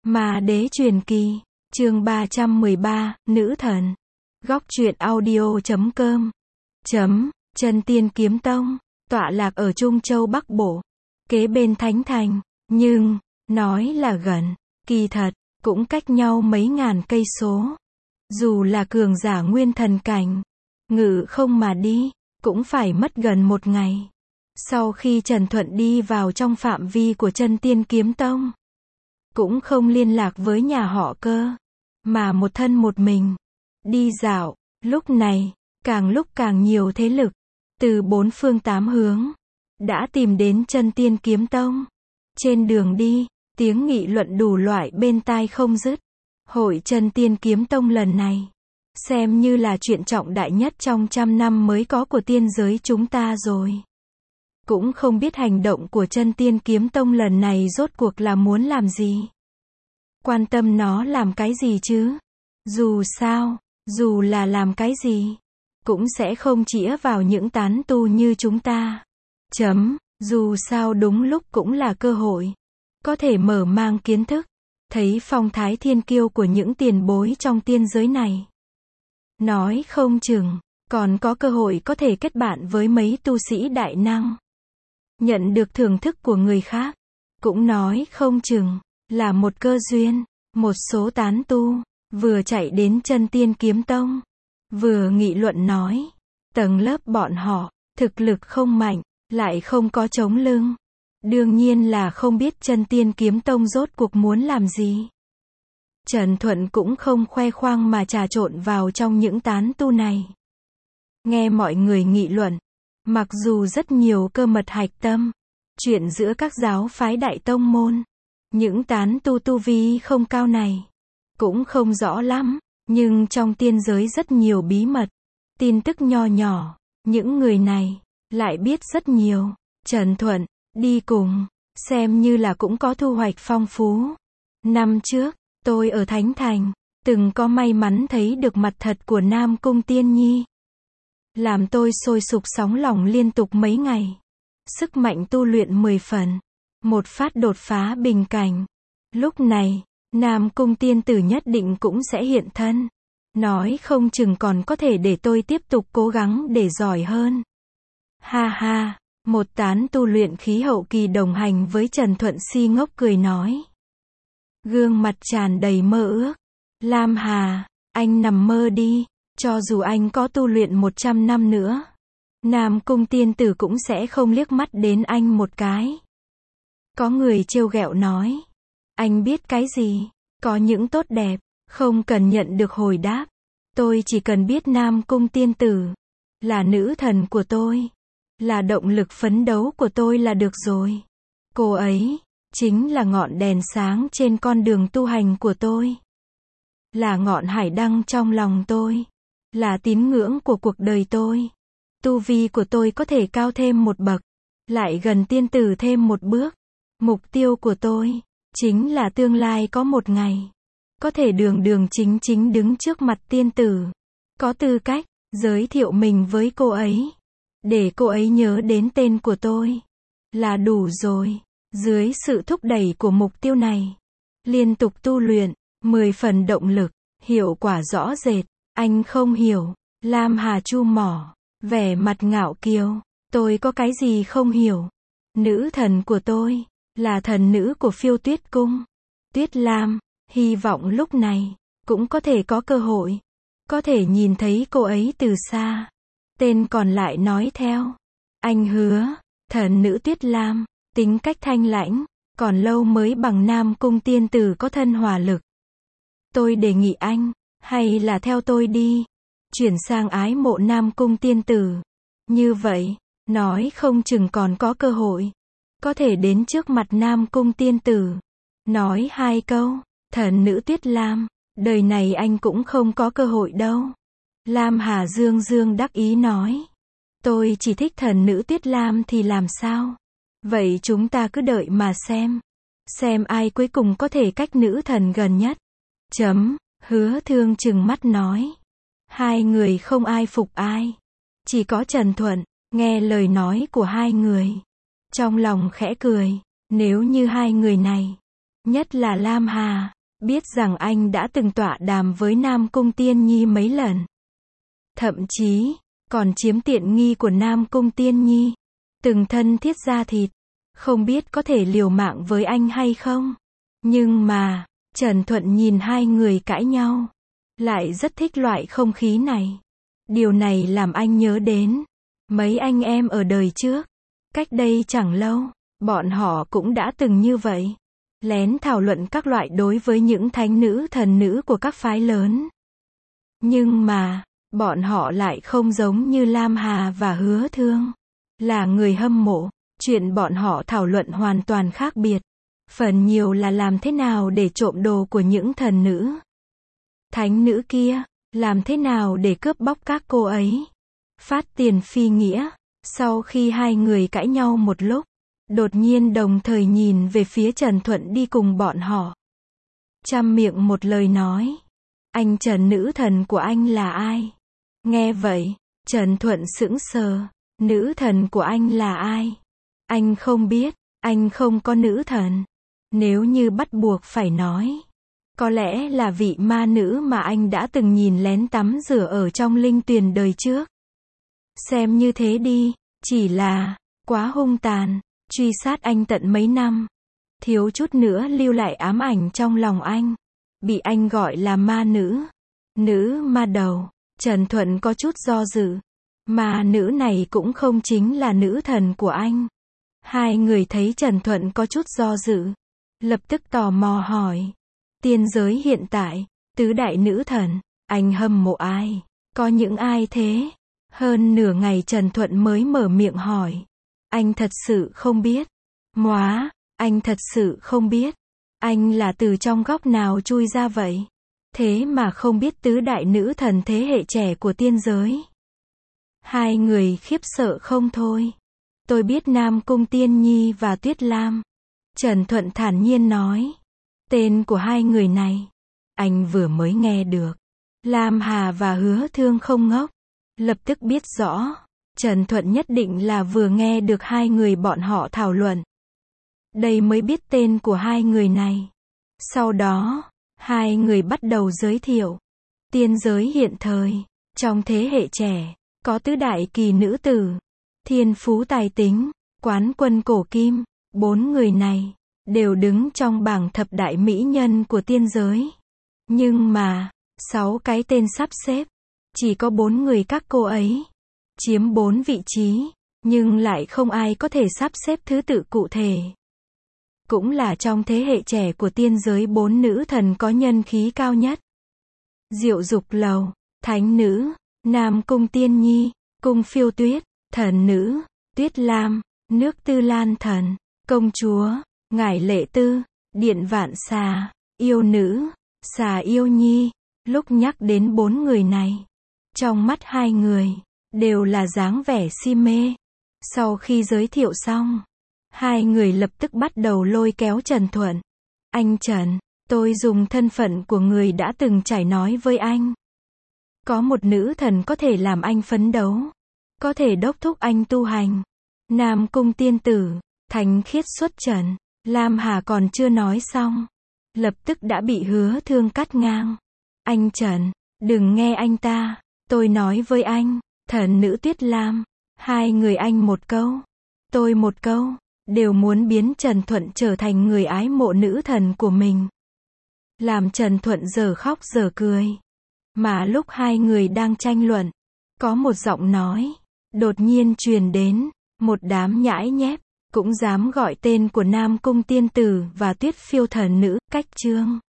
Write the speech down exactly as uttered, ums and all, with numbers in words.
Ma Đế Truyền Kỳ, chương ba trăm mười ba, Nữ Thần. Góc truyện audio chấm com. Chấm, Chân Tiên Kiếm Tông, tọa lạc ở Trung Châu Bắc Bộ, kế bên Thánh Thành, nhưng, nói là gần, kỳ thật, cũng cách nhau mấy ngàn cây số. Dù là cường giả nguyên thần cảnh, ngự không mà đi, cũng phải mất gần một ngày. Sau khi Trần Thuận đi vào trong phạm vi của Chân Tiên Kiếm Tông, cũng không liên lạc với nhà họ Cơ, mà một thân một mình, đi dạo. Lúc này, càng lúc càng nhiều thế lực, từ bốn phương tám hướng, đã tìm đến Chân Tiên Kiếm Tông. Trên đường đi, tiếng nghị luận đủ loại bên tai không dứt. Hội Chân Tiên Kiếm Tông lần này, xem như là chuyện trọng đại nhất trong trăm năm mới có của tiên giới chúng ta rồi. Cũng không biết hành động của Chân Tiên Kiếm Tông lần này rốt cuộc là muốn làm gì. Quan tâm nó làm cái gì chứ? Dù sao, dù là làm cái gì, cũng sẽ không chĩa vào những tán tu như chúng ta. Chấm, dù sao đúng lúc cũng là cơ hội. Có thể mở mang kiến thức, thấy phong thái thiên kiêu của những tiền bối trong tiên giới này. Nói không chừng, còn có cơ hội có thể kết bạn với mấy tu sĩ đại năng. Nhận được thưởng thức của người khác, cũng nói không chừng, là một cơ duyên. Một số tán tu, vừa chạy đến Chân Tiên Kiếm Tông, vừa nghị luận nói, tầng lớp bọn họ, thực lực không mạnh, lại không có chống lưng. Đương nhiên là không biết Chân Tiên Kiếm Tông rốt cuộc muốn làm gì. Trần Thuận cũng không khoe khoang mà trà trộn vào trong những tán tu này. Nghe mọi người nghị luận, mặc dù rất nhiều cơ mật hạch tâm, chuyện giữa các giáo phái đại tông môn, những tán tu tu vi không cao này, cũng không rõ lắm, nhưng trong tiên giới rất nhiều bí mật, tin tức nho nhỏ, những người này, lại biết rất nhiều. Trần Thuận, đi cùng, xem như là cũng có thu hoạch phong phú. Năm trước, tôi ở Thánh Thành, từng có may mắn thấy được mặt thật của Nam Cung Tiên Nhi. Làm tôi sôi sục sóng lòng liên tục mấy ngày. Sức mạnh tu luyện mười phần. Một phát đột phá bình cảnh. Lúc này, Nam Cung tiên tử nhất định cũng sẽ hiện thân. Nói không chừng còn có thể để tôi tiếp tục cố gắng để giỏi hơn. Ha ha, một tán tu luyện khí hậu kỳ đồng hành với Trần Thuận si ngốc cười nói. Gương mặt tràn đầy mơ ước. Lam Hà, anh nằm mơ đi, cho dù anh có tu luyện một trăm năm nữa, Nam Cung tiên tử cũng sẽ không liếc mắt đến anh một cái. Có người trêu ghẹo nói, anh biết cái gì, có những tốt đẹp, không cần nhận được hồi đáp. Tôi chỉ cần biết Nam Cung tiên tử là nữ thần của tôi, là động lực phấn đấu của tôi là được rồi. Cô ấy chính là ngọn đèn sáng trên con đường tu hành của tôi, là ngọn hải đăng trong lòng tôi, là tín ngưỡng của cuộc đời tôi. Tu vi của tôi có thể cao thêm một bậc, lại gần tiên tử thêm một bước. Mục tiêu của tôi chính là tương lai có một ngày có thể đường đường chính chính đứng trước mặt tiên tử, có tư cách giới thiệu mình với cô ấy, để cô ấy nhớ đến tên của tôi là đủ rồi. Dưới sự thúc đẩy của mục tiêu này, liên tục tu luyện, mười phần động lực, hiệu quả rõ rệt. Anh không hiểu. Lam Hà chu mỏ, vẻ mặt ngạo kiều. Tôi có cái gì không hiểu? Nữ thần của tôi là thần nữ của Phiêu Tuyết Cung, Tuyết Lam. Hy vọng lúc này cũng có thể có cơ hội, có thể nhìn thấy cô ấy từ xa. Tên còn lại nói theo. Anh hứa, thần nữ Tuyết Lam, tính cách thanh lãnh, còn lâu mới bằng Nam Cung tiên tử có thân hỏa lực. Tôi đề nghị anh, hay là theo tôi đi, chuyển sang ái mộ Nam Cung tiên tử. Như vậy, nói không chừng còn có cơ hội, có thể đến trước mặt Nam Cung tiên tử, nói hai câu. Thần nữ Tuyết Lam, đời này anh cũng không có cơ hội đâu. Lam Hà dương dương đắc ý nói. Tôi chỉ thích thần nữ Tuyết Lam thì làm sao? Vậy chúng ta cứ đợi mà xem. Xem ai cuối cùng có thể cách nữ thần gần nhất. Chấm, Hứa Thương trừng mắt nói. Hai người không ai phục ai. Chỉ có Trần Thuận, nghe lời nói của hai người, trong lòng khẽ cười. Nếu như hai người này, nhất là Lam Hà, biết rằng anh đã từng tọa đàm với Nam Cung Tiên Nhi mấy lần. Thậm chí, còn chiếm tiện nghi của Nam Cung Tiên Nhi. Từng thân thiết da thịt. Không biết có thể liều mạng với anh hay không. Nhưng mà, Trần Thuận nhìn hai người cãi nhau. Lại rất thích loại không khí này. Điều này làm anh nhớ đến mấy anh em ở đời trước. Cách đây chẳng lâu, bọn họ cũng đã từng như vậy. Lén thảo luận các loại đối với những thánh nữ thần nữ của các phái lớn. Nhưng mà, bọn họ lại không giống như Lam Hà và Hứa Thương. Là người hâm mộ, chuyện bọn họ thảo luận hoàn toàn khác biệt. Phần nhiều là làm thế nào để trộm đồ của những thần nữ. Thánh nữ kia, làm thế nào để cướp bóc các cô ấy. Phát tiền phi nghĩa. Sau khi hai người cãi nhau một lúc, đột nhiên đồng thời nhìn về phía Trần Thuận đi cùng bọn họ. Trăm miệng một lời nói. Anh Trần, nữ thần của anh là ai? Nghe vậy, Trần Thuận sững sờ. Nữ thần của anh là ai? Anh không biết, anh không có nữ thần. Nếu như bắt buộc phải nói, có lẽ là vị ma nữ mà anh đã từng nhìn lén tắm rửa ở trong linh tuyền đời trước. Xem như thế đi, chỉ là quá hung tàn, truy sát anh tận mấy năm, thiếu chút nữa lưu lại ám ảnh trong lòng anh. Bị anh gọi là ma nữ, nữ ma đầu. Trần Thuận có chút do dự. Ma nữ này cũng không chính là nữ thần của anh. Hai người thấy Trần Thuận có chút do dự, lập tức tò mò hỏi. Tiên giới hiện tại, tứ đại nữ thần, anh hâm mộ ai? Có những ai thế? Hơn nửa ngày Trần Thuận mới mở miệng hỏi. Anh thật sự không biết. Móa, anh thật sự không biết. Anh là từ trong góc nào chui ra vậy? Thế mà không biết tứ đại nữ thần thế hệ trẻ của tiên giới. Hai người khiếp sợ không thôi. Tôi biết Nam Cung Tiên Nhi và Tuyết Lam. Trần Thuận thản nhiên nói. Tên của hai người này, anh vừa mới nghe được. Lam Hà và Hứa Thương không ngốc. Lập tức biết rõ. Trần Thuận nhất định là vừa nghe được hai người bọn họ thảo luận. Đây mới biết tên của hai người này. Sau đó, hai người bắt đầu giới thiệu. Tiên giới hiện thời, trong thế hệ trẻ, có tứ đại kỳ nữ tử, thiên phú tài tính, quán quân cổ kim. Bốn người này đều đứng trong bảng thập đại mỹ nhân của tiên giới. Nhưng mà, sáu cái tên sắp xếp, chỉ có bốn người các cô ấy chiếm bốn vị trí, nhưng lại không ai có thể sắp xếp thứ tự cụ thể. Cũng là trong thế hệ trẻ của tiên giới, bốn nữ thần có nhân khí cao nhất. Diệu Dục Lầu, thánh nữ, Nam Cung Tiên Nhi, Cung Phiêu Tuyết, thần nữ, Tuyết Lam, Nước Tư Lan thần, công chúa, Ngải Lệ Tư, Điện Vạn Xà, yêu nữ, Xà Yêu Nhi. Lúc nhắc đến bốn người này, trong mắt hai người đều là dáng vẻ si mê. Sau khi giới thiệu xong, hai người lập tức bắt đầu lôi kéo Trần Thuận. Anh Trần, tôi dùng thân phận của người đã từng trải nói với anh. Có một nữ thần có thể làm anh phấn đấu, có thể đốc thúc anh tu hành. Nam Cung tiên tử, thánh khiết xuất trần. Lam Hà còn chưa nói xong, lập tức đã bị Hứa Thương cắt ngang. Anh Trần, đừng nghe anh ta, tôi nói với anh, thần nữ Tuyết Lam, hai người anh một câu, tôi một câu, đều muốn biến Trần Thuận trở thành người ái mộ nữ thần của mình. Làm Trần Thuận giờ khóc giờ cười. Mà lúc hai người đang tranh luận, có một giọng nói đột nhiên truyền đến. Một đám nhãi nhép cũng dám gọi tên của Nam Cung tiên tử và Tuyết Phiêu thần nữ. Cách chương